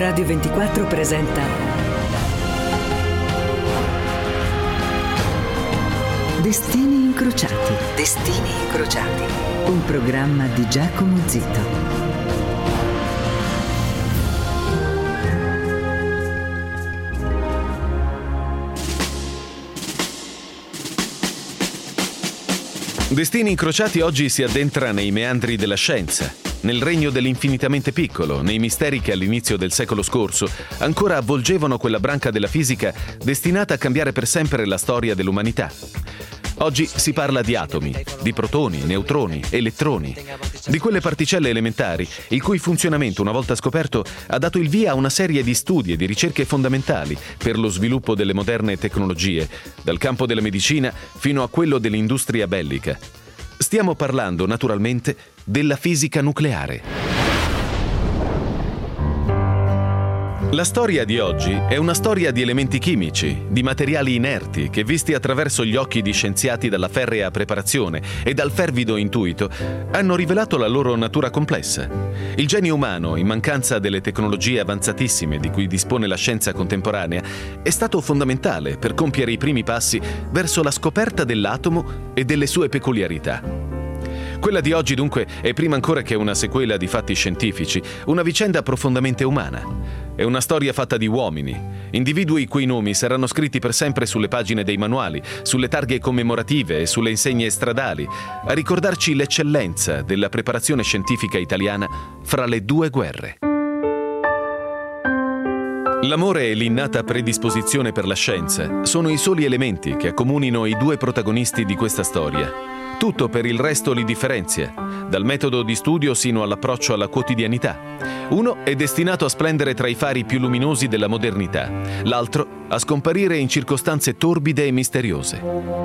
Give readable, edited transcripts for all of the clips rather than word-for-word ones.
Radio 24 presenta Destini incrociati. Destini incrociati. Un programma di Giacomo Zito. Destini incrociati oggi si addentra nei meandri della scienza, nel regno dell'infinitamente piccolo, nei misteri che all'inizio del secolo scorso ancora avvolgevano quella branca della fisica destinata a cambiare per sempre la storia dell'umanità. Oggi si parla di atomi, di protoni, neutroni, elettroni, di quelle particelle elementari il cui funzionamento, una volta scoperto, ha dato il via a una serie di studi e di ricerche fondamentali per lo sviluppo delle moderne tecnologie, dal campo della medicina fino a quello dell'industria bellica. Stiamo parlando, naturalmente, della fisica nucleare. La storia di oggi è una storia di elementi chimici, di materiali inerti che, visti attraverso gli occhi di scienziati dalla ferrea preparazione e dal fervido intuito, hanno rivelato la loro natura complessa. Il genio umano, in mancanza delle tecnologie avanzatissime di cui dispone la scienza contemporanea, è stato fondamentale per compiere i primi passi verso la scoperta dell'atomo e delle sue peculiarità. Quella di oggi, dunque, è prima ancora che una sequela di fatti scientifici, una vicenda profondamente umana. È una storia fatta di uomini, individui i cui nomi saranno scritti per sempre sulle pagine dei manuali, sulle targhe commemorative e sulle insegne stradali, a ricordarci l'eccellenza della preparazione scientifica italiana fra le due guerre. L'amore e l'innata predisposizione per la scienza sono i soli elementi che accomunino i due protagonisti di questa storia. Tutto per il resto li differenzia, dal metodo di studio sino all'approccio alla quotidianità. Uno è destinato a splendere tra i fari più luminosi della modernità, l'altro a scomparire in circostanze torbide e misteriose.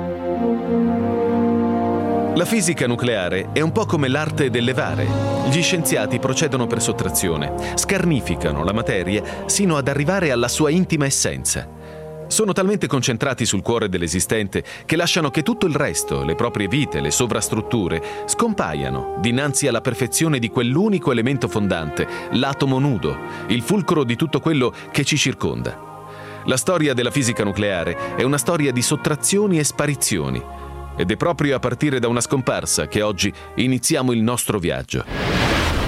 La fisica nucleare è un po' come l'arte del levare. Gli scienziati procedono per sottrazione, scarnificano la materia sino ad arrivare alla sua intima essenza. Sono talmente concentrati sul cuore dell'esistente che lasciano che tutto il resto, le proprie vite, le sovrastrutture, scompaiano dinanzi alla perfezione di quell'unico elemento fondante, l'atomo nudo, il fulcro di tutto quello che ci circonda. La storia della fisica nucleare è una storia di sottrazioni e sparizioni, ed è proprio a partire da una scomparsa che oggi iniziamo il nostro viaggio.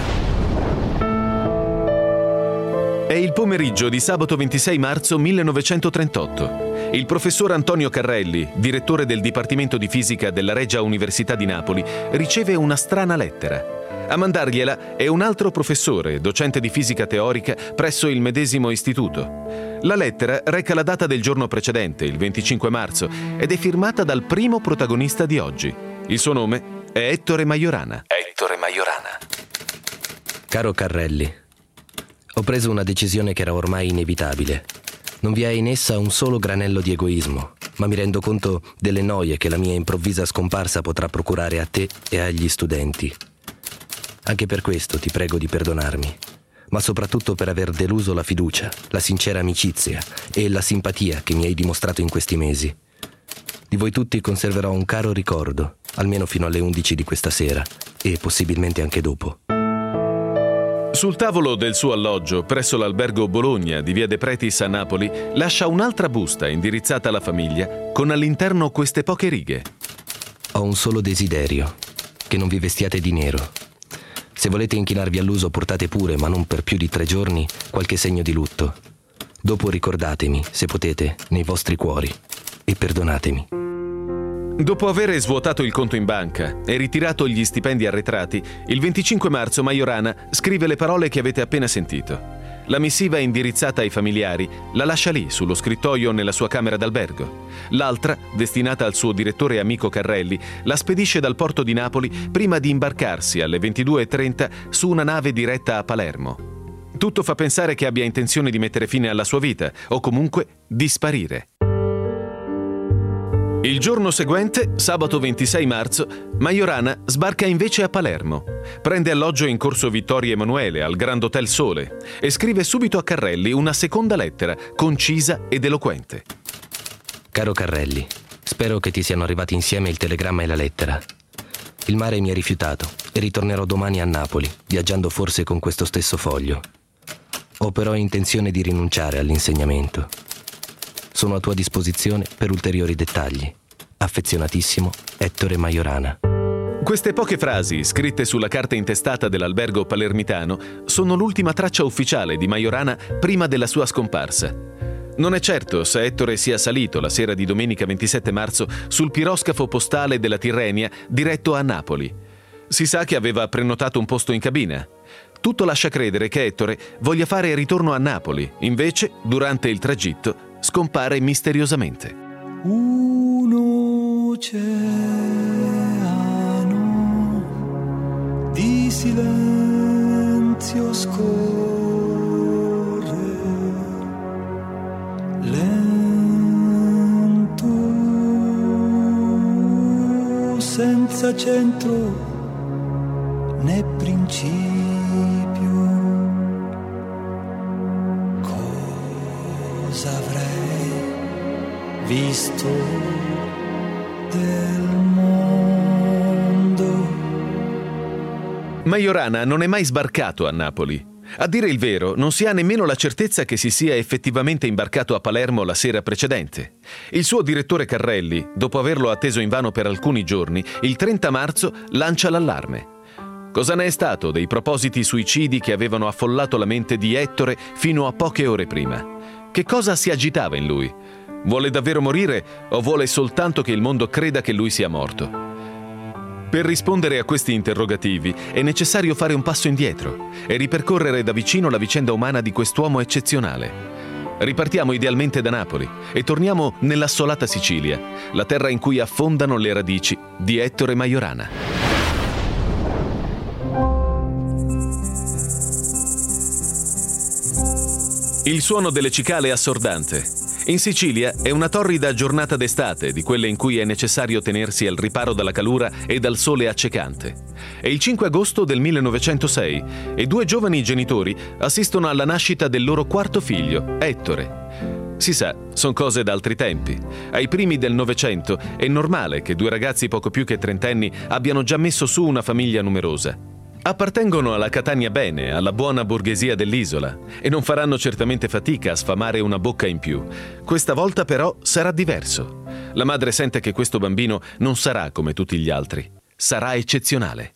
È il pomeriggio di sabato 26 marzo 1938. Il professor Antonio Carrelli, direttore del Dipartimento di Fisica della Regia Università di Napoli, riceve una strana lettera. A mandargliela è un altro professore, docente di fisica teorica presso il medesimo istituto. La lettera reca la data del giorno precedente, il 25 marzo, ed è firmata dal primo protagonista di oggi. Il suo nome è Ettore Majorana. Ettore Majorana. Caro Carrelli, ho preso una decisione che era ormai inevitabile. Non vi è in essa un solo granello di egoismo, ma mi rendo conto delle noie che la mia improvvisa scomparsa potrà procurare a te e agli studenti. Anche per questo ti prego di perdonarmi, ma soprattutto per aver deluso la fiducia, la sincera amicizia e la simpatia che mi hai dimostrato in questi mesi. Di voi tutti conserverò un caro ricordo, almeno fino alle 11 di questa sera e possibilmente anche dopo. Sul tavolo del suo alloggio, presso l'albergo Bologna di via De Pretis a Napoli, lascia un'altra busta indirizzata alla famiglia, con all'interno queste poche righe. Ho un solo desiderio, che non vi vestiate di nero. Se volete inchinarvi all'uso portate pure, ma non per più di 3 giorni, qualche segno di lutto. Dopo ricordatemi, se potete, nei vostri cuori, e perdonatemi. Dopo aver svuotato il conto in banca e ritirato gli stipendi arretrati, il 25 marzo Majorana scrive le parole che avete appena sentito. La missiva indirizzata ai familiari la lascia lì, sullo scrittoio nella sua camera d'albergo. L'altra, destinata al suo direttore e amico Carrelli, la spedisce dal porto di Napoli prima di imbarcarsi alle 22:30 su una nave diretta a Palermo. Tutto fa pensare che abbia intenzione di mettere fine alla sua vita, o comunque di sparire. Il giorno seguente, sabato 26 marzo, Majorana sbarca invece a Palermo. Prende alloggio in corso Vittorio Emanuele, al Grand Hotel Sole, e scrive subito a Carrelli una seconda lettera, concisa ed eloquente. Caro Carrelli, spero che ti siano arrivati insieme il telegramma e la lettera. Il mare mi ha rifiutato e ritornerò domani a Napoli, viaggiando forse con questo stesso foglio. Ho però intenzione di rinunciare all'insegnamento. Sono a tua disposizione per ulteriori dettagli. Affezionatissimo, Ettore Majorana. Queste poche frasi, scritte sulla carta intestata dell'albergo palermitano, sono l'ultima traccia ufficiale di Majorana prima della sua scomparsa. Non è certo se Ettore sia salito la sera di domenica 27 marzo sul piroscafo postale della Tirrenia diretto a Napoli. Si sa che aveva prenotato un posto in cabina. Tutto lascia credere che Ettore voglia fare ritorno a Napoli, invece, durante il tragitto, scompare misteriosamente. Un oceano di silenzio scorre, lento, senza centro né principio. Cosa avrei visto del mondo? Majorana non è mai sbarcato a Napoli. A dire il vero, non si ha nemmeno la certezza che si sia effettivamente imbarcato a Palermo la sera precedente. Il suo direttore Carrelli, dopo averlo atteso invano per alcuni giorni, il 30 marzo lancia l'allarme. Cosa ne è stato dei propositi suicidi che avevano affollato la mente di Ettore fino a poche ore prima? Che cosa si agitava in lui? Vuole davvero morire o vuole soltanto che il mondo creda che lui sia morto? Per rispondere a questi interrogativi è necessario fare un passo indietro e ripercorrere da vicino la vicenda umana di quest'uomo eccezionale. Ripartiamo idealmente da Napoli e torniamo nell'assolata Sicilia, la terra in cui affondano le radici di Ettore Majorana. Il suono delle cicale è assordante. In Sicilia è una torrida giornata d'estate, di quelle in cui è necessario tenersi al riparo dalla calura e dal sole accecante. È il 5 agosto del 1906 e due giovani genitori assistono alla nascita del loro quarto figlio, Ettore. Si sa, sono cose d'altri tempi. Ai primi del Novecento è normale che due ragazzi poco più che trentenni abbiano già messo su una famiglia numerosa. Appartengono alla Catania bene, alla buona borghesia dell'isola, e non faranno certamente fatica a sfamare una bocca in più. Questa volta però sarà diverso. La madre sente che questo bambino non sarà come tutti gli altri. Sarà eccezionale.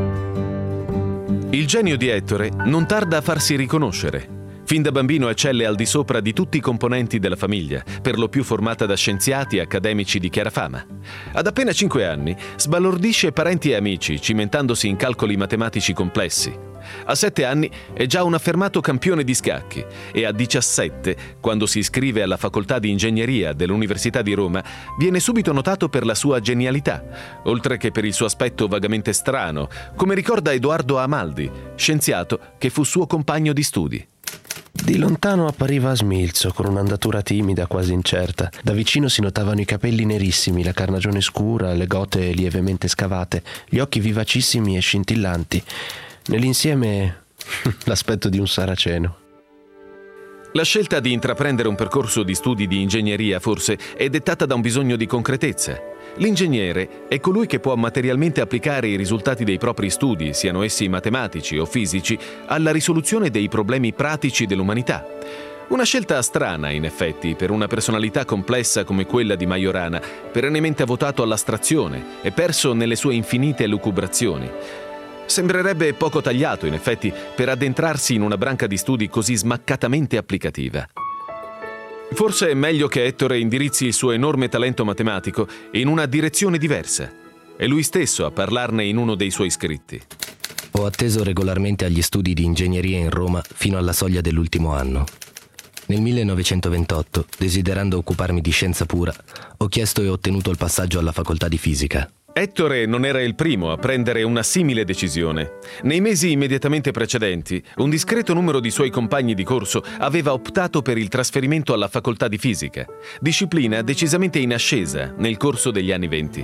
Il genio di Ettore non tarda a farsi riconoscere. Fin da bambino eccelle al di sopra di tutti i componenti della famiglia, per lo più formata da scienziati e accademici di chiara fama. Ad appena 5 anni sbalordisce parenti e amici, cimentandosi in calcoli matematici complessi. A 7 anni è già un affermato campione di scacchi e a 17, quando si iscrive alla facoltà di ingegneria dell'Università di Roma, viene subito notato per la sua genialità, oltre che per il suo aspetto vagamente strano, come ricorda Edoardo Amaldi, scienziato che fu suo compagno di studi. Di lontano appariva smilzo, con un'andatura timida, quasi incerta. Da vicino si notavano i capelli nerissimi, la carnagione scura, le gote lievemente scavate, gli occhi vivacissimi e scintillanti. Nell'insieme l'aspetto di un saraceno. La scelta di intraprendere un percorso di studi di ingegneria, forse, è dettata da un bisogno di concretezza. L'ingegnere è colui che può materialmente applicare i risultati dei propri studi, siano essi matematici o fisici, alla risoluzione dei problemi pratici dell'umanità. Una scelta strana, in effetti, per una personalità complessa come quella di Majorana, perennemente votato all'astrazione e perso nelle sue infinite lucubrazioni. Sembrerebbe poco tagliato, in effetti, per addentrarsi in una branca di studi così smaccatamente applicativa. Forse è meglio che Ettore indirizzi il suo enorme talento matematico in una direzione diversa. È lui stesso a parlarne in uno dei suoi scritti. Ho atteso regolarmente agli studi di ingegneria in Roma fino alla soglia dell'ultimo anno. Nel 1928, desiderando occuparmi di scienza pura, ho chiesto e ottenuto il passaggio alla facoltà di fisica. Ettore non era il primo a prendere una simile decisione. Nei mesi immediatamente precedenti, un discreto numero di suoi compagni di corso aveva optato per il trasferimento alla facoltà di fisica, disciplina decisamente in ascesa nel corso degli anni '20.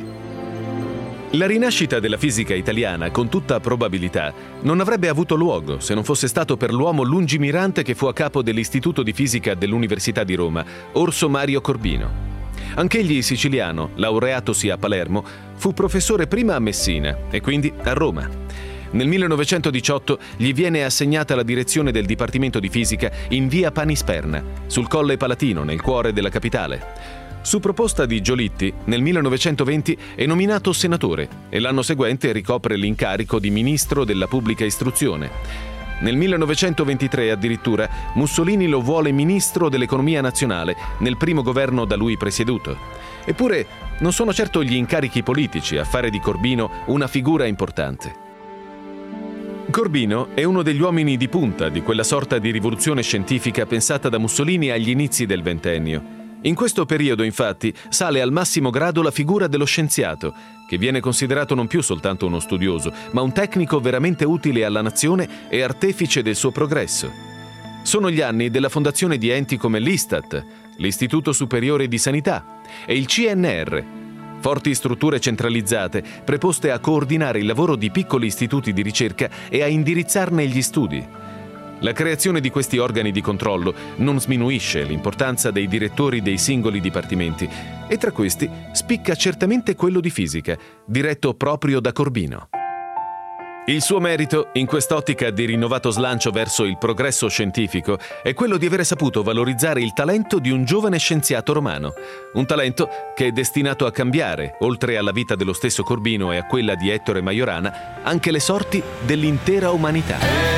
La rinascita della fisica italiana, con tutta probabilità, non avrebbe avuto luogo se non fosse stato per l'uomo lungimirante che fu a capo dell'Istituto di Fisica dell'Università di Roma, Orso Mario Corbino. Anch'egli siciliano, laureatosi a Palermo, fu professore prima a Messina e quindi a Roma. Nel 1918 gli viene assegnata la direzione del Dipartimento di Fisica in via Panisperna, sul Colle Palatino, nel cuore della capitale. Su proposta di Giolitti, nel 1920 è nominato senatore e l'anno seguente ricopre l'incarico di ministro della pubblica istruzione. Nel 1923 addirittura Mussolini lo vuole ministro dell'economia nazionale nel primo governo da lui presieduto. Eppure non sono certo gli incarichi politici a fare di Corbino una figura importante. Corbino è uno degli uomini di punta di quella sorta di rivoluzione scientifica pensata da Mussolini agli inizi del ventennio. In questo periodo, infatti, sale al massimo grado la figura dello scienziato, che viene considerato non più soltanto uno studioso, ma un tecnico veramente utile alla nazione e artefice del suo progresso. Sono gli anni della fondazione di enti come l'Istat, l'Istituto Superiore di Sanità e il CNR, forti strutture centralizzate preposte a coordinare il lavoro di piccoli istituti di ricerca e a indirizzarne gli studi. La creazione di questi organi di controllo non sminuisce l'importanza dei direttori dei singoli dipartimenti e tra questi spicca certamente quello di fisica, diretto proprio da Corbino. Il suo merito, in quest'ottica di rinnovato slancio verso il progresso scientifico, è quello di aver saputo valorizzare il talento di un giovane scienziato romano. Un talento che è destinato a cambiare, oltre alla vita dello stesso Corbino e a quella di Ettore Majorana, anche le sorti dell'intera umanità.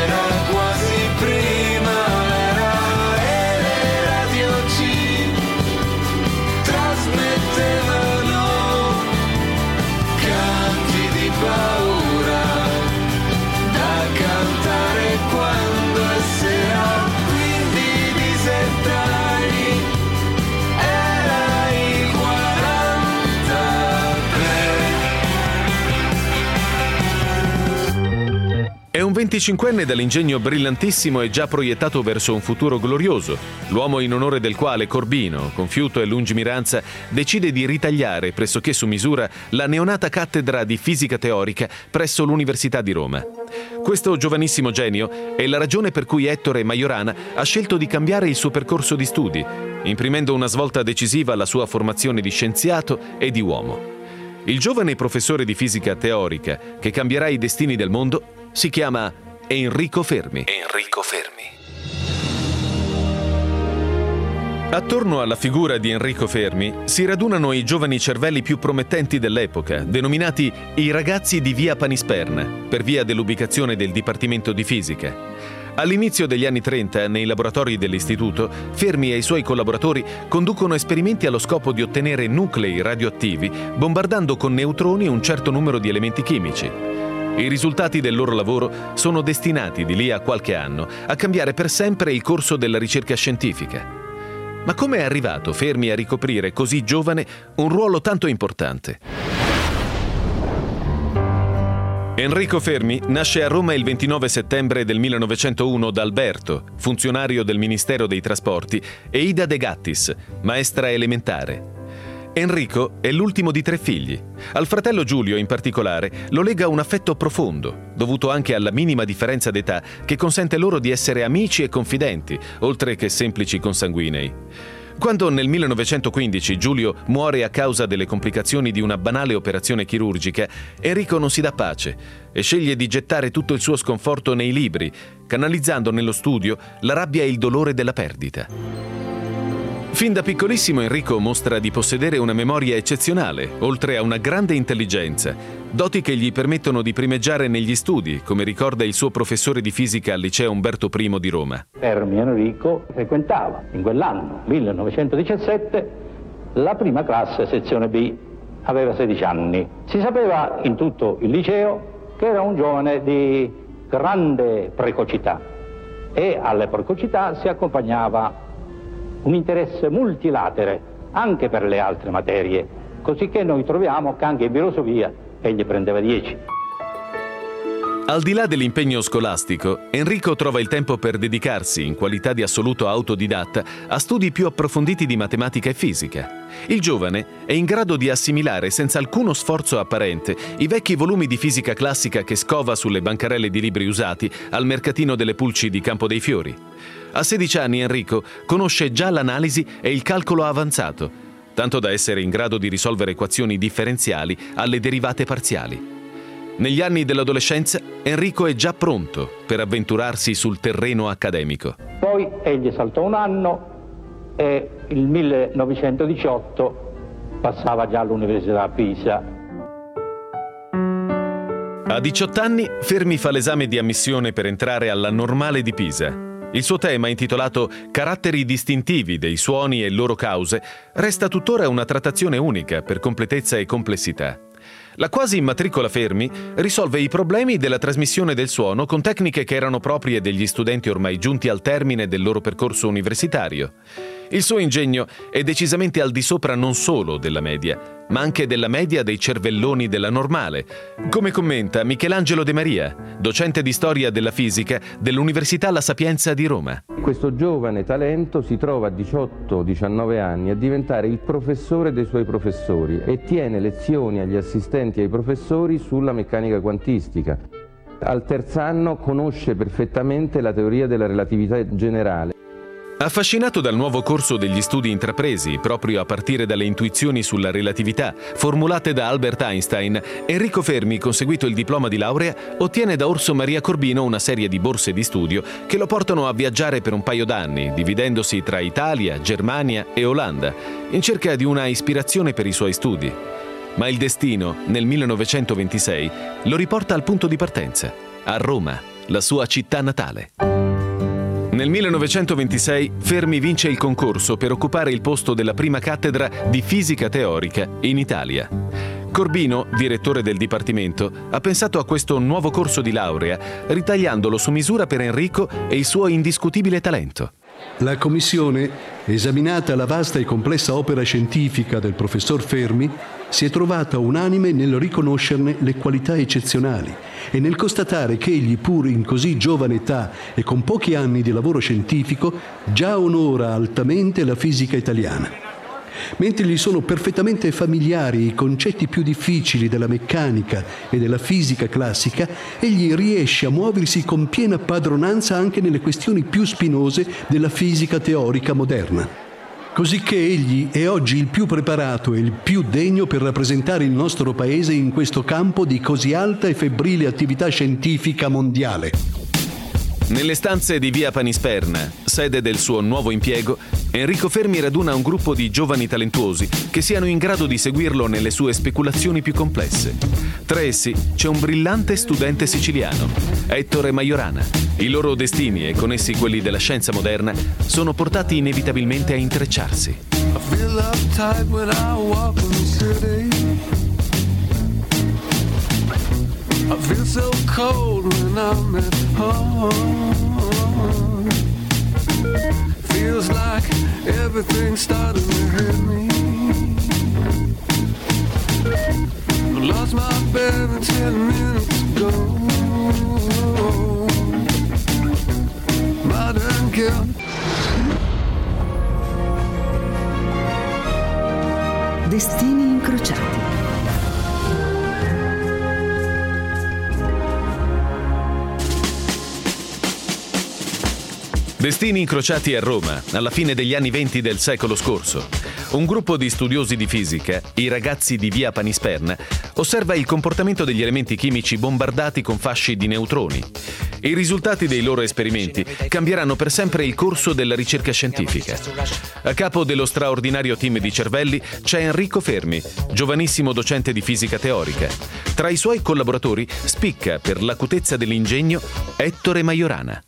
È un 25enne dall'ingegno brillantissimo e già proiettato verso un futuro glorioso, l'uomo in onore del quale Corbino, con fiuto e lungimiranza, decide di ritagliare pressoché su misura la neonata cattedra di fisica teorica presso l'Università di Roma. Questo giovanissimo genio è la ragione per cui Ettore Majorana ha scelto di cambiare il suo percorso di studi, imprimendo una svolta decisiva alla sua formazione di scienziato e di uomo. Il giovane professore di fisica teorica che cambierà i destini del mondo si chiama Enrico Fermi. Attorno alla figura di Enrico Fermi si radunano i giovani cervelli più promettenti dell'epoca, denominati i ragazzi di via Panisperna, per via dell'ubicazione del Dipartimento di Fisica. All'inizio degli anni 30, nei laboratori dell'istituto, Fermi e i suoi collaboratori conducono esperimenti allo scopo di ottenere nuclei radioattivi, bombardando con neutroni un certo numero di elementi chimici. I risultati del loro lavoro sono destinati, di lì a qualche anno, a cambiare per sempre il corso della ricerca scientifica. Ma come è arrivato Fermi a ricoprire così giovane un ruolo tanto importante? Enrico Fermi nasce a Roma il 29 settembre del 1901 da Alberto, funzionario del Ministero dei Trasporti, e Ida De Gattis, maestra elementare. Enrico è l'ultimo di 3 figli. Al fratello Giulio, in particolare, lo lega un affetto profondo, dovuto anche alla minima differenza d'età che consente loro di essere amici e confidenti, oltre che semplici consanguinei. Quando nel 1915 Giulio muore a causa delle complicazioni di una banale operazione chirurgica, Enrico non si dà pace e sceglie di gettare tutto il suo sconforto nei libri, canalizzando nello studio la rabbia e il dolore della perdita. Fin da piccolissimo Enrico mostra di possedere una memoria eccezionale, oltre a una grande intelligenza, doti che gli permettono di primeggiare negli studi, come ricorda il suo professore di fisica al liceo Umberto I di Roma. Fermi Enrico frequentava in quell'anno, 1917, la prima classe sezione B, aveva 16 anni. Si sapeva in tutto il liceo che era un giovane di grande precocità e alle precocità si accompagnava un interesse multilatere anche per le altre materie, così che noi troviamo che anche in filosofia egli prendeva 10. Al di là dell'impegno scolastico, Enrico trova il tempo per dedicarsi, in qualità di assoluto autodidatta, a studi più approfonditi di matematica e fisica. Il giovane è in grado di assimilare senza alcuno sforzo apparente i vecchi volumi di fisica classica che scova sulle bancarelle di libri usati al mercatino delle pulci di Campo dei Fiori. A 16 anni Enrico conosce già l'analisi e il calcolo avanzato, tanto da essere in grado di risolvere equazioni differenziali alle derivate parziali. Negli anni dell'adolescenza, Enrico è già pronto per avventurarsi sul terreno accademico. Poi egli saltò un anno e il 1918 passava già all'Università a Pisa. A 18 anni Fermi fa l'esame di ammissione per entrare alla Normale di Pisa. Il suo tema, intitolato Caratteri distintivi dei suoni e loro cause, resta tuttora una trattazione unica per completezza e complessità. La quasi immatricola Fermi risolve i problemi della trasmissione del suono con tecniche che erano proprie degli studenti ormai giunti al termine del loro percorso universitario. Il suo ingegno è decisamente al di sopra non solo della media, ma anche della media dei cervelloni della Normale, come commenta Michelangelo De Maria, docente di storia della fisica dell'Università La Sapienza di Roma. Questo giovane talento si trova a 18-19 anni a diventare il professore dei suoi professori e tiene lezioni agli assistenti e ai professori sulla meccanica quantistica. Al terzo anno conosce perfettamente la teoria della relatività generale. Affascinato dal nuovo corso degli studi intrapresi, proprio a partire dalle intuizioni sulla relatività formulate da Albert Einstein, Enrico Fermi, conseguito il diploma di laurea, ottiene da Orso Maria Corbino una serie di borse di studio che lo portano a viaggiare per un paio d'anni, dividendosi tra Italia, Germania e Olanda, in cerca di una ispirazione per i suoi studi. Ma il destino, nel 1926, lo riporta al punto di partenza, a Roma, la sua città natale. Nel 1926 Fermi vince il concorso per occupare il posto della prima cattedra di fisica teorica in Italia. Corbino, direttore del dipartimento, ha pensato a questo nuovo corso di laurea, ritagliandolo su misura per Enrico e il suo indiscutibile talento. La commissione, esaminata la vasta e complessa opera scientifica del professor Fermi, si è trovata unanime nel riconoscerne le qualità eccezionali e nel constatare che egli, pur in così giovane età e con pochi anni di lavoro scientifico, già onora altamente la fisica italiana. Mentre gli sono perfettamente familiari i concetti più difficili della meccanica e della fisica classica, egli riesce a muoversi con piena padronanza anche nelle questioni più spinose della fisica teorica moderna. Cosicché egli è oggi il più preparato e il più degno per rappresentare il nostro paese in questo campo di così alta e febbrile attività scientifica mondiale. Nelle stanze di via Panisperna, sede del suo nuovo impiego, Enrico Fermi raduna un gruppo di giovani talentuosi che siano in grado di seguirlo nelle sue speculazioni più complesse. Tra essi c'è un brillante studente siciliano, Ettore Majorana. I loro destini, e con essi quelli della scienza moderna, sono portati inevitabilmente a intrecciarsi. I feel so cold when I'm at home. Feels like everything's starting to hit me. I lost my bearings 10 minutes ago. Modern kill. Destini incrociati. Destini incrociati a Roma, alla fine degli anni 20 del secolo scorso. Un gruppo di studiosi di fisica, i ragazzi di via Panisperna, osserva il comportamento degli elementi chimici bombardati con fasci di neutroni. I risultati dei loro esperimenti cambieranno per sempre il corso della ricerca scientifica. A capo dello straordinario team di cervelli c'è Enrico Fermi, giovanissimo docente di fisica teorica. Tra i suoi collaboratori spicca per l'acutezza dell'ingegno Ettore Majorana.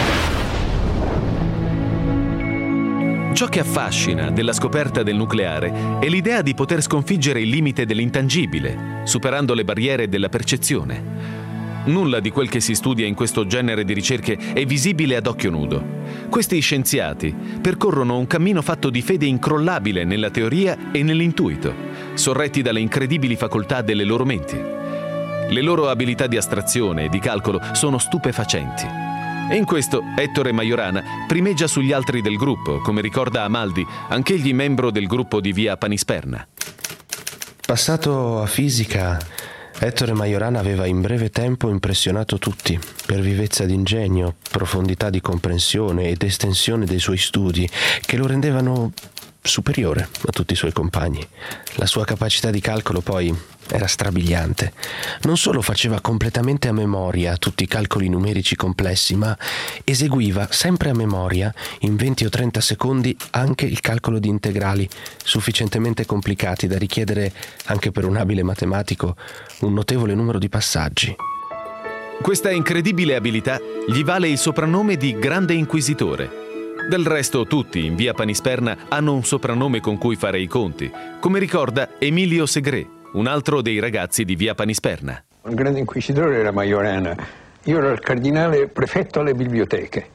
Ciò che affascina della scoperta del nucleare è l'idea di poter sconfiggere il limite dell'intangibile, superando le barriere della percezione. Nulla di quel che si studia in questo genere di ricerche è visibile ad occhio nudo. Questi scienziati percorrono un cammino fatto di fede incrollabile nella teoria e nell'intuito, sorretti dalle incredibili facoltà delle loro menti. Le loro abilità di astrazione e di calcolo sono stupefacenti. E in questo Ettore Majorana primeggia sugli altri del gruppo, come ricorda Amaldi, anch'egli membro del gruppo di via Panisperna. Passato a fisica, Ettore Majorana aveva in breve tempo impressionato tutti per vivezza d'ingegno, profondità di comprensione ed estensione dei suoi studi che lo rendevano superiore a tutti i suoi compagni. La sua capacità di calcolo poi era strabiliante. Non solo faceva completamente a memoria tutti i calcoli numerici complessi, ma eseguiva sempre a memoria, in 20 o 30 secondi, anche il calcolo di integrali sufficientemente complicati da richiedere, anche per un abile matematico, un notevole numero di passaggi. Questa incredibile abilità gli vale il soprannome di Grande Inquisitore. Del resto tutti in via Panisperna hanno un soprannome con cui fare i conti, come ricorda Emilio Segre, un altro dei ragazzi di via Panisperna. Il Grande Inquisitore era Majorana, io ero il cardinale prefetto alle biblioteche.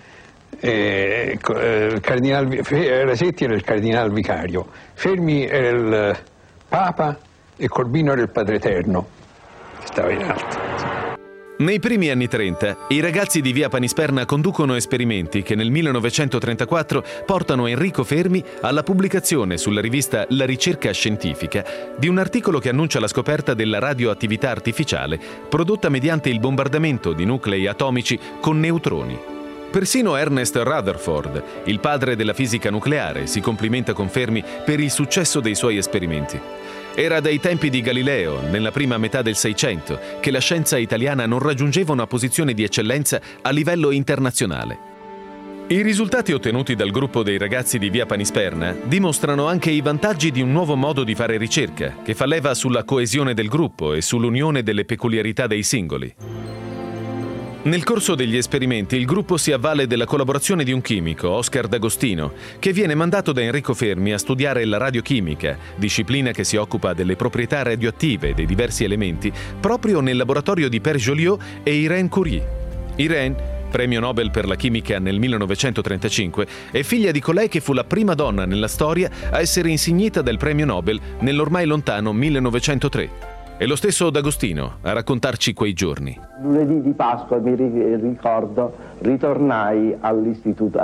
Il cardinale Rasetti era il cardinale vicario, Fermi era il Papa e Corbino era il Padre Eterno, che stava in alto. Nei primi anni 30, i ragazzi di via Panisperna conducono esperimenti che nel 1934 portano Enrico Fermi alla pubblicazione sulla rivista La Ricerca Scientifica di un articolo che annuncia la scoperta della radioattività artificiale prodotta mediante il bombardamento di nuclei atomici con neutroni. Persino Ernest Rutherford, il padre della fisica nucleare, si complimenta con Fermi per il successo dei suoi esperimenti. Era dai tempi di Galileo, nella prima metà del Seicento, che la scienza italiana non raggiungeva una posizione di eccellenza a livello internazionale. I risultati ottenuti dal gruppo dei ragazzi di via Panisperna dimostrano anche i vantaggi di un nuovo modo di fare ricerca, che fa leva sulla coesione del gruppo e sull'unione delle peculiarità dei singoli. Nel corso degli esperimenti il gruppo si avvale della collaborazione di un chimico, Oscar D'Agostino, che viene mandato da Enrico Fermi a studiare la radiochimica, disciplina che si occupa delle proprietà radioattive dei diversi elementi, proprio nel laboratorio di Pierre Joliot e Irène Curie. Irène, premio Nobel per la chimica nel 1935, è figlia di colei che fu la prima donna nella storia a essere insignita del premio Nobel nell'ormai lontano 1903. È lo stesso D'Agostino a raccontarci quei giorni. Lunedì di Pasqua mi ricordo, ritornai all'istituto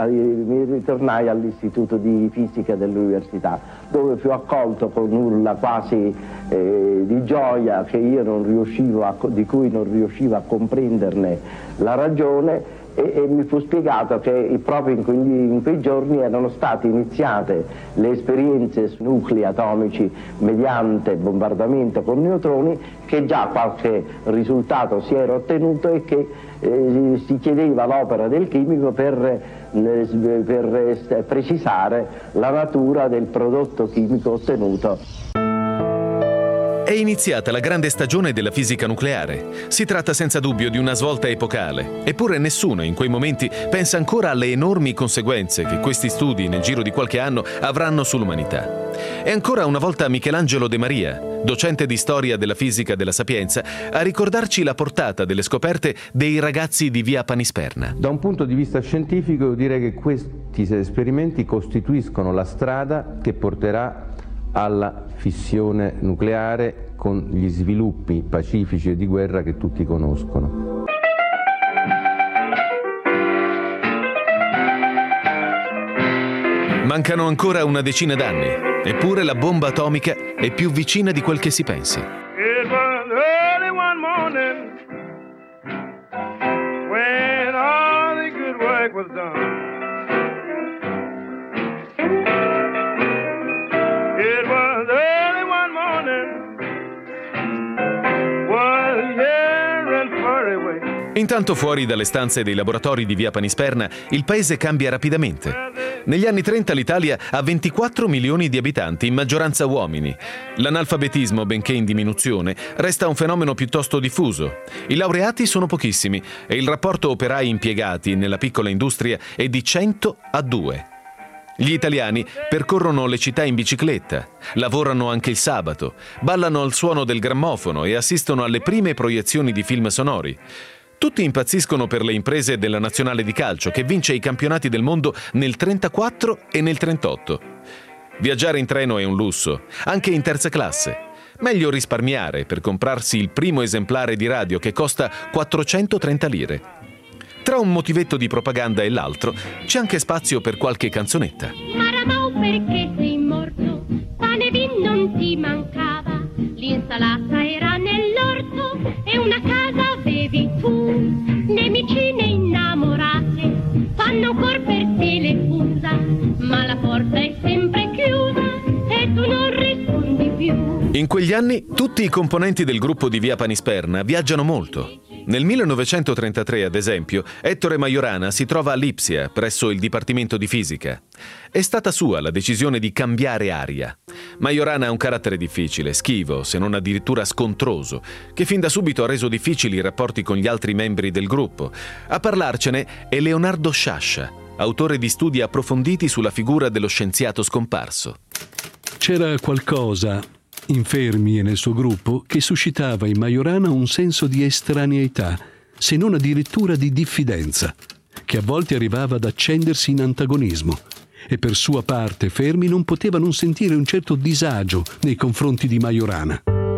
di fisica dell'università, dove fui accolto con urla quasi di gioia che io di cui non riuscivo a comprenderne la ragione. E mi fu spiegato che proprio in quei giorni erano state iniziate le esperienze su nuclei atomici mediante bombardamento con neutroni, che già qualche risultato si era ottenuto e che si chiedeva l'opera del chimico per precisare la natura del prodotto chimico ottenuto. È iniziata la grande stagione della fisica nucleare. Si tratta senza dubbio di una svolta epocale, eppure nessuno in quei momenti pensa ancora alle enormi conseguenze che questi studi nel giro di qualche anno avranno sull'umanità. E ancora una volta Michelangelo De Maria, docente di storia della fisica della Sapienza, a ricordarci la portata delle scoperte dei ragazzi di via Panisperna. Da un punto di vista scientifico io direi che questi esperimenti costituiscono la strada che porterà alla fissione nucleare con gli sviluppi pacifici e di guerra che tutti conoscono. Mancano ancora una decina d'anni, eppure la bomba atomica è più vicina di quel che si pensi. It was early one morning when all the good work was done. It was early one morning, was here and far away. Intanto fuori dalle stanze dei laboratori di via Panisperna il paese cambia rapidamente. Negli anni 30 l'Italia ha 24 milioni di abitanti, in maggioranza uomini. L'analfabetismo, benché in diminuzione, resta un fenomeno piuttosto diffuso. I laureati sono pochissimi e il rapporto operai-impiegati nella piccola industria è di 100 a 2. Gli italiani percorrono le città in bicicletta, lavorano anche il sabato, ballano al suono del grammofono e assistono alle prime proiezioni di film sonori. Tutti impazziscono per le imprese della nazionale di calcio, che vince i campionati del mondo nel 34 e nel 38. Viaggiare in treno è un lusso, anche in terza classe. Meglio risparmiare per comprarsi il primo esemplare di radio che costa 430 lire. Tra un motivetto di propaganda e l'altro c'è anche spazio per qualche canzonetta. Maramau, perché sei morto? Pane e vino non ti mancava, l'insalata era nell'orto e una casa avevi tu. Le vicine innamorate fanno ancor per te le fusa, ma la porta è sempre In quegli anni tutti i componenti del gruppo di Via Panisperna viaggiano molto. Nel 1933, ad esempio, Ettore Majorana si trova a Lipsia, presso il Dipartimento di Fisica. È stata sua la decisione di cambiare aria. Majorana ha un carattere difficile, schivo, se non addirittura scontroso, che fin da subito ha reso difficili i rapporti con gli altri membri del gruppo. A parlarcene è Leonardo Sciascia, autore di studi approfonditi sulla figura dello scienziato scomparso. C'era qualcosa in Fermi e nel suo gruppo che suscitava in Majorana un senso di estraneità, se non addirittura di diffidenza, che a volte arrivava ad accendersi in antagonismo, e per sua parte Fermi non poteva non sentire un certo disagio nei confronti di Majorana.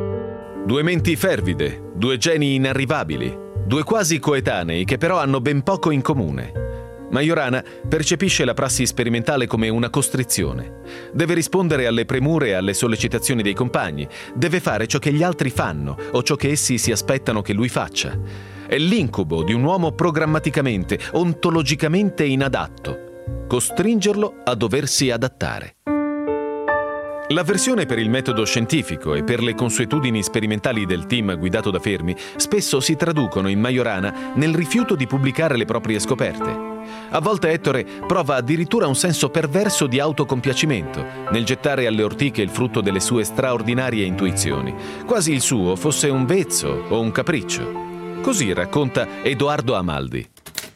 Due menti fervide, due geni inarrivabili, due quasi coetanei che però hanno ben poco in comune. Majorana percepisce la prassi sperimentale come una costrizione. Deve rispondere alle premure e alle sollecitazioni dei compagni. Deve fare ciò che gli altri fanno o ciò che essi si aspettano che lui faccia. È l'incubo di un uomo programmaticamente, ontologicamente inadatto. Costringerlo a doversi adattare. L'avversione per il metodo scientifico e per le consuetudini sperimentali del team guidato da Fermi spesso si traducono in Majorana nel rifiuto di pubblicare le proprie scoperte. A volte Ettore prova addirittura un senso perverso di autocompiacimento nel gettare alle ortiche il frutto delle sue straordinarie intuizioni, quasi il suo fosse un vezzo o un capriccio. Così racconta Edoardo Amaldi.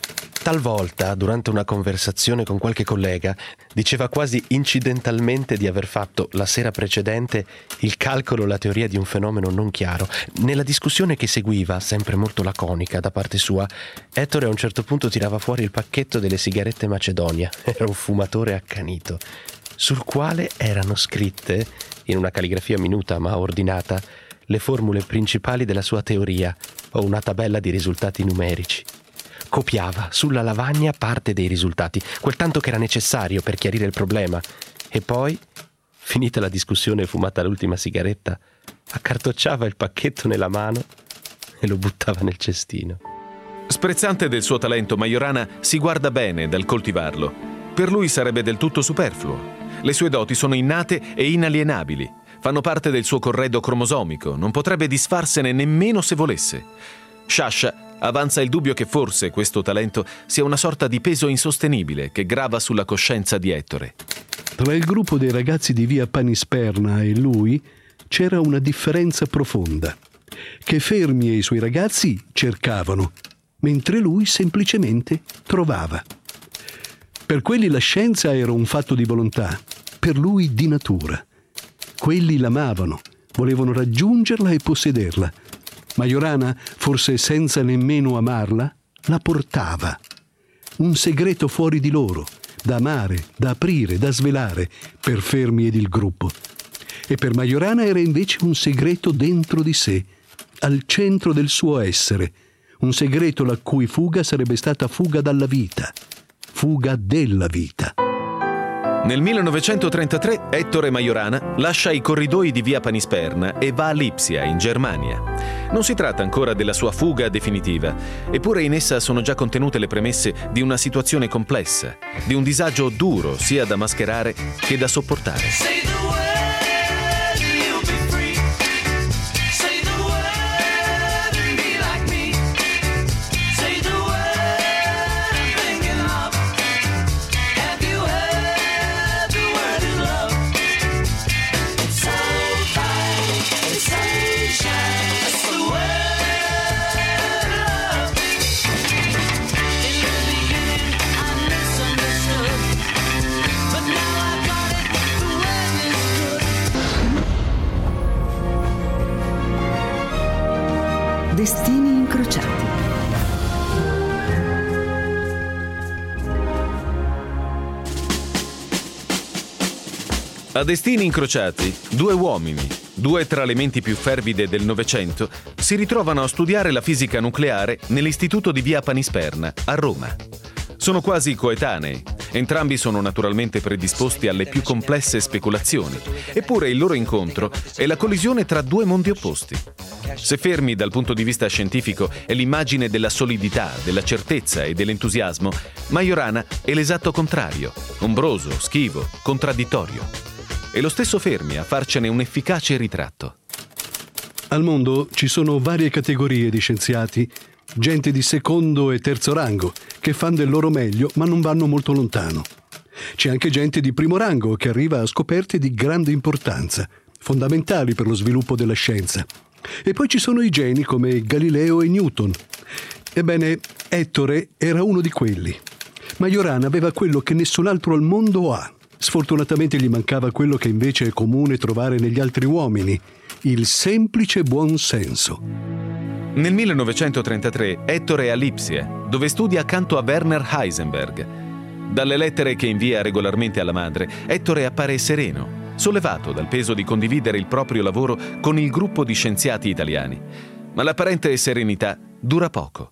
Talvolta, durante una conversazione con qualche collega, diceva quasi incidentalmente di aver fatto la sera precedente il calcolo o la teoria di un fenomeno non chiaro. Nella discussione che seguiva, sempre molto laconica da parte sua, Ettore a un certo punto tirava fuori il pacchetto delle sigarette Macedonia. Era un fumatore accanito, sul quale erano scritte, in una calligrafia minuta ma ordinata, le formule principali della sua teoria o una tabella di risultati numerici. Copiava sulla lavagna parte dei risultati, quel tanto che era necessario per chiarire il problema, e poi, finita la discussione e fumata l'ultima sigaretta, accartocciava il pacchetto nella mano e lo buttava nel cestino. Sprezzante del suo talento, Majorana si guarda bene dal coltivarlo. Per lui sarebbe del tutto superfluo. Le sue doti sono innate e inalienabili. Fanno parte del suo corredo cromosomico, non potrebbe disfarsene nemmeno se volesse. Sciascia avanza il dubbio che forse questo talento sia una sorta di peso insostenibile che grava sulla coscienza di Ettore. Tra il gruppo dei ragazzi di Via Panisperna e lui c'era una differenza profonda, che Fermi e i suoi ragazzi cercavano, mentre lui semplicemente trovava. Per quelli la scienza era un fatto di volontà, per lui di natura. Quelli l'amavano, volevano raggiungerla e possederla. Majorana, forse senza nemmeno amarla, la portava. Un segreto fuori di loro, da amare, da aprire, da svelare, per Fermi ed il gruppo. E per Majorana era invece un segreto dentro di sé, al centro del suo essere, un segreto la cui fuga sarebbe stata fuga dalla vita, fuga della vita. Nel 1933 Ettore Majorana lascia i corridoi di Via Panisperna e va a Lipsia, in Germania. Non si tratta ancora della sua fuga definitiva, eppure in essa sono già contenute le premesse di una situazione complessa, di un disagio duro sia da mascherare che da sopportare. Destini incrociati. A Destini incrociati, due uomini, due tra le menti più fervide del Novecento, si ritrovano a studiare la fisica nucleare nell'Istituto di Via Panisperna, a Roma. Sono quasi coetanei. Entrambi sono naturalmente predisposti alle più complesse speculazioni, eppure il loro incontro è la collisione tra due mondi opposti. Se Fermi dal punto di vista scientifico è l'immagine della solidità, della certezza e dell'entusiasmo, Majorana è l'esatto contrario, ombroso, schivo, contraddittorio. e lo stesso Fermi a farcene un efficace ritratto. Al mondo ci sono varie categorie di scienziati, gente di secondo e terzo rango, che fanno del loro meglio ma non vanno molto lontano. C'è anche gente di primo rango che arriva a scoperte di grande importanza, fondamentali per lo sviluppo della scienza. E poi ci sono i geni come Galileo e Newton. Ebbene, Ettore era uno di quelli. Majorana aveva quello che nessun altro al mondo ha. Sfortunatamente gli mancava quello che invece è comune trovare negli altri uomini, il semplice buon senso. Nel 1933 Ettore è a Lipsia, dove studia accanto a Werner Heisenberg. Dalle lettere che invia regolarmente alla madre, Ettore appare sereno, sollevato dal peso di condividere il proprio lavoro con il gruppo di scienziati italiani. Ma l'apparente serenità dura poco.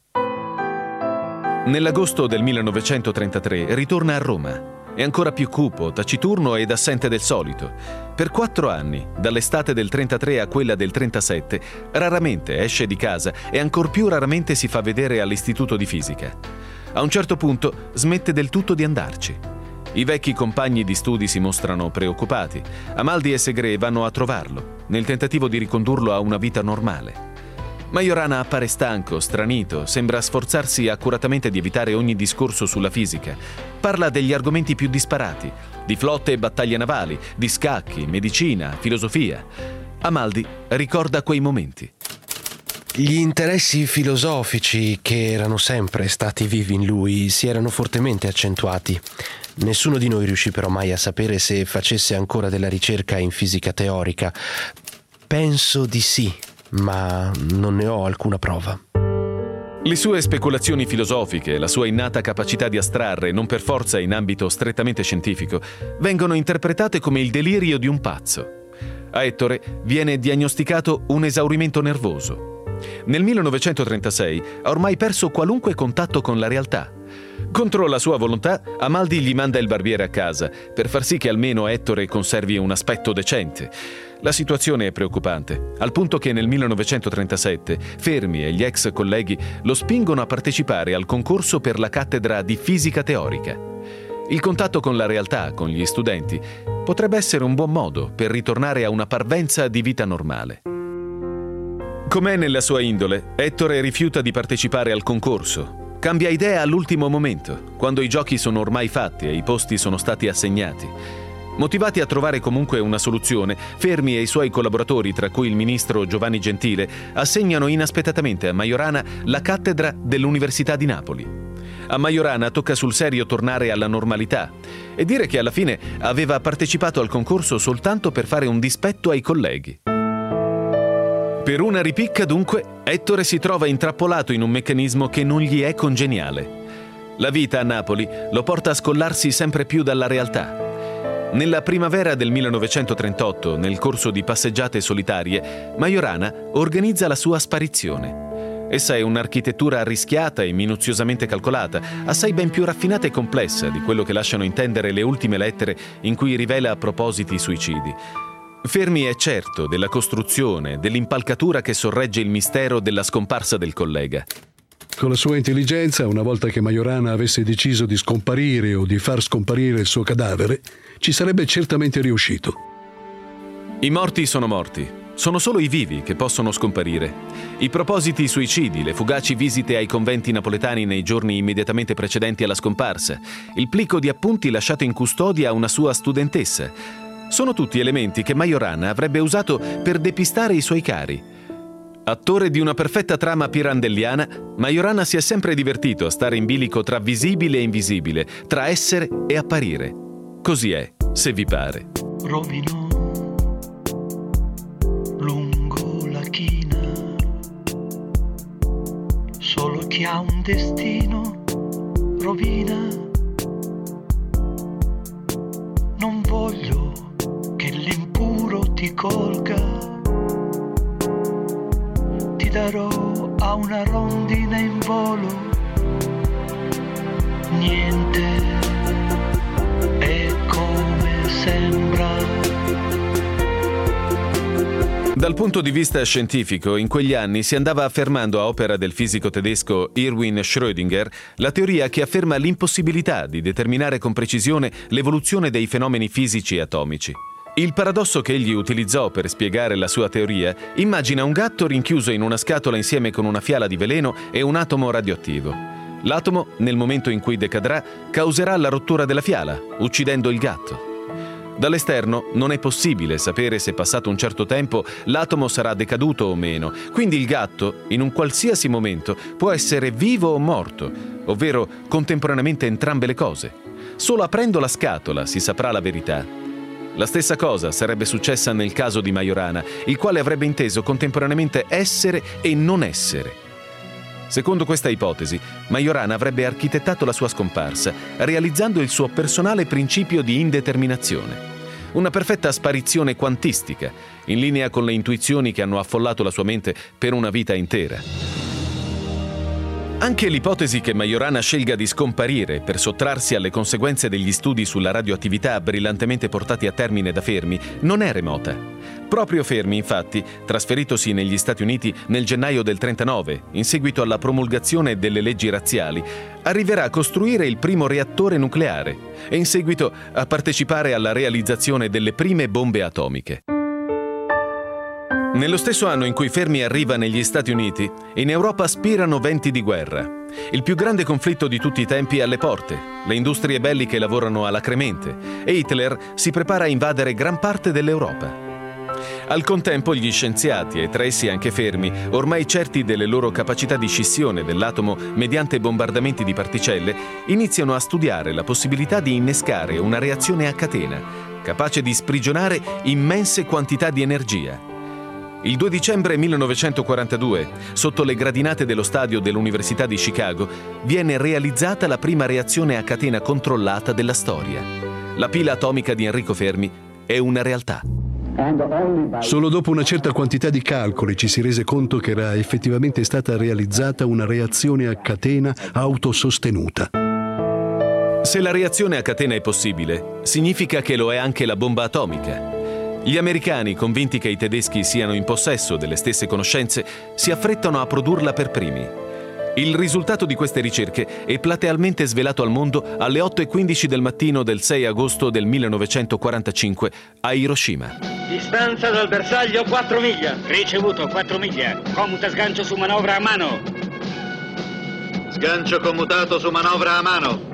Nell'agosto del 1933 ritorna a Roma. È ancora più cupo, taciturno ed assente del solito. Per 4 anni, dall'estate del 33 a quella del 37, raramente esce di casa e ancor più raramente si fa vedere all'istituto di fisica. A un certo punto smette del tutto di andarci. I vecchi compagni di studi si mostrano preoccupati. Amaldi e Segre vanno a trovarlo, nel tentativo di ricondurlo a una vita normale. Majorana appare stanco, stranito, sembra sforzarsi accuratamente di evitare ogni discorso sulla fisica. Parla degli argomenti più disparati, di flotte e battaglie navali, di scacchi, medicina, filosofia. Amaldi ricorda quei momenti. Gli interessi filosofici che erano sempre stati vivi in lui si erano fortemente accentuati. Nessuno di noi riuscì però mai a sapere se facesse ancora della ricerca in fisica teorica. Penso di sì, ma non ne ho alcuna prova. Le sue speculazioni filosofiche, la sua innata capacità di astrarre, non per forza in ambito strettamente scientifico, vengono interpretate come il delirio di un pazzo. A Ettore viene diagnosticato un esaurimento nervoso. Nel 1936 ha ormai perso qualunque contatto con la realtà. Contro la sua volontà, Amaldi gli manda il barbiere a casa per far sì che almeno Ettore conservi un aspetto decente. La situazione è preoccupante, al punto che nel 1937 Fermi e gli ex colleghi lo spingono a partecipare al concorso per la cattedra di fisica teorica. Il contatto con la realtà, con gli studenti, potrebbe essere un buon modo per ritornare a una parvenza di vita normale. Com'è nella sua indole, Ettore rifiuta di partecipare al concorso. Cambia idea all'ultimo momento, quando i giochi sono ormai fatti e i posti sono stati assegnati. Motivati a trovare comunque una soluzione, Fermi e i suoi collaboratori, tra cui il ministro Giovanni Gentile, assegnano inaspettatamente a Majorana la cattedra dell'Università di Napoli. A Majorana tocca sul serio tornare alla normalità e dire che alla fine aveva partecipato al concorso soltanto per fare un dispetto ai colleghi. Per una ripicca, dunque, Ettore si trova intrappolato in un meccanismo che non gli è congeniale. La vita a Napoli lo porta a scollarsi sempre più dalla realtà. Nella primavera del 1938, nel corso di passeggiate solitarie, Majorana organizza la sua sparizione. Essa è un'architettura arrischiata e minuziosamente calcolata, assai ben più raffinata e complessa di quello che lasciano intendere le ultime lettere in cui rivela propositi suicidi. Fermi è certo della costruzione, dell'impalcatura che sorregge il mistero della scomparsa del collega. Con la sua intelligenza, una volta che Majorana avesse deciso di scomparire o di far scomparire il suo cadavere, ci sarebbe certamente riuscito. I morti sono morti. Sono solo i vivi che possono scomparire. I propositi suicidi, le fugaci visite ai conventi napoletani nei giorni immediatamente precedenti alla scomparsa, il plico di appunti lasciato in custodia a una sua studentessa, sono tutti elementi che Majorana avrebbe usato per depistare i suoi cari. Attore di una perfetta trama pirandelliana, Majorana si è sempre divertito a stare in bilico tra visibile e invisibile, tra essere e apparire. Così è, se vi pare. Rovinò lungo la china, solo chi ha un destino rovina. Non voglio che l'impuro ti colga, ti darò a una rondine in volo. Niente è come sembra. Dal punto di vista scientifico, in quegli anni si andava affermando a opera del fisico tedesco Erwin Schrödinger la teoria che afferma l'impossibilità di determinare con precisione l'evoluzione dei fenomeni fisici atomici. Il paradosso che egli utilizzò per spiegare la sua teoria immagina un gatto rinchiuso in una scatola insieme con una fiala di veleno e un atomo radioattivo. L'atomo, nel momento in cui decadrà, causerà la rottura della fiala, uccidendo il gatto. Dall'esterno non è possibile sapere se passato un certo tempo l'atomo sarà decaduto o meno, quindi il gatto, in un qualsiasi momento, può essere vivo o morto, ovvero contemporaneamente entrambe le cose. Solo aprendo la scatola si saprà la verità. La stessa cosa sarebbe successa nel caso di Majorana, il quale avrebbe inteso contemporaneamente essere e non essere. Secondo questa ipotesi, Majorana avrebbe architettato la sua scomparsa, realizzando il suo personale principio di indeterminazione. Una perfetta sparizione quantistica, in linea con le intuizioni che hanno affollato la sua mente per una vita intera. Anche l'ipotesi che Majorana scelga di scomparire per sottrarsi alle conseguenze degli studi sulla radioattività brillantemente portati a termine da Fermi non è remota. Proprio Fermi, infatti, trasferitosi negli Stati Uniti nel gennaio del 1939, in seguito alla promulgazione delle leggi razziali, arriverà a costruire il primo reattore nucleare e in seguito a partecipare alla realizzazione delle prime bombe atomiche. Nello stesso anno in cui Fermi arriva negli Stati Uniti, in Europa spirano venti di guerra. Il più grande conflitto di tutti i tempi è alle porte, le industrie belliche lavorano alacremente e Hitler si prepara a invadere gran parte dell'Europa. Al contempo gli scienziati, e tra essi anche Fermi, ormai certi delle loro capacità di scissione dell'atomo mediante bombardamenti di particelle, iniziano a studiare la possibilità di innescare una reazione a catena, capace di sprigionare immense quantità di energia. Il 2 dicembre 1942, sotto le gradinate dello stadio dell'Università di Chicago, viene realizzata la prima reazione a catena controllata della storia. La pila atomica di Enrico Fermi è una realtà. Solo dopo una certa quantità di calcoli ci si rese conto che era effettivamente stata realizzata una reazione a catena autosostenuta. Se la reazione a catena è possibile, significa che lo è anche la bomba atomica. Gli americani, convinti che i tedeschi siano in possesso delle stesse conoscenze, si affrettano a produrla per primi. Il risultato di queste ricerche è platealmente svelato al mondo alle 8:15 del mattino del 6 agosto del 1945 a Hiroshima. Distanza dal bersaglio 4 miglia. Ricevuto 4 miglia. Commuta sgancio su manovra a mano. Sgancio commutato su manovra a mano.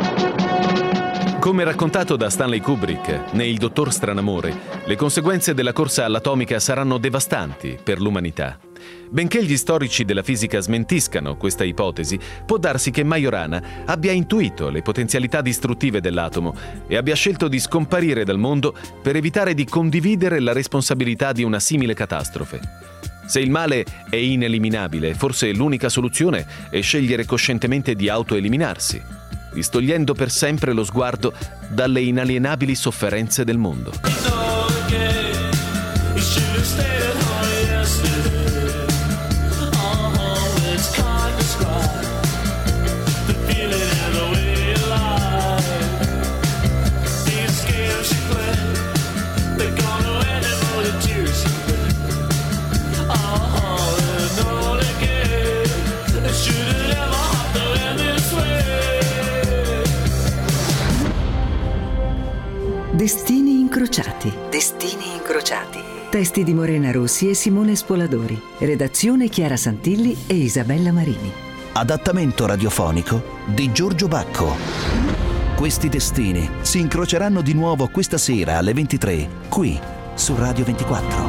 Come raccontato da Stanley Kubrick ne Il dottor Stranamore, le conseguenze della corsa all'atomica saranno devastanti per l'umanità. Benché gli storici della fisica smentiscano questa ipotesi, può darsi che Majorana abbia intuito le potenzialità distruttive dell'atomo e abbia scelto di scomparire dal mondo per evitare di condividere la responsabilità di una simile catastrofe. Se il male è ineliminabile, forse l'unica soluzione è scegliere coscientemente di autoeliminarsi, distogliendo per sempre lo sguardo dalle inalienabili sofferenze del mondo. Destini incrociati. Destini incrociati. Testi di Morena Rossi e Simone Spoladori. Redazione Chiara Santilli e Isabella Marini. Adattamento radiofonico di Giorgio Bacco. Questi destini si incroceranno di nuovo questa sera alle 23, qui su Radio 24.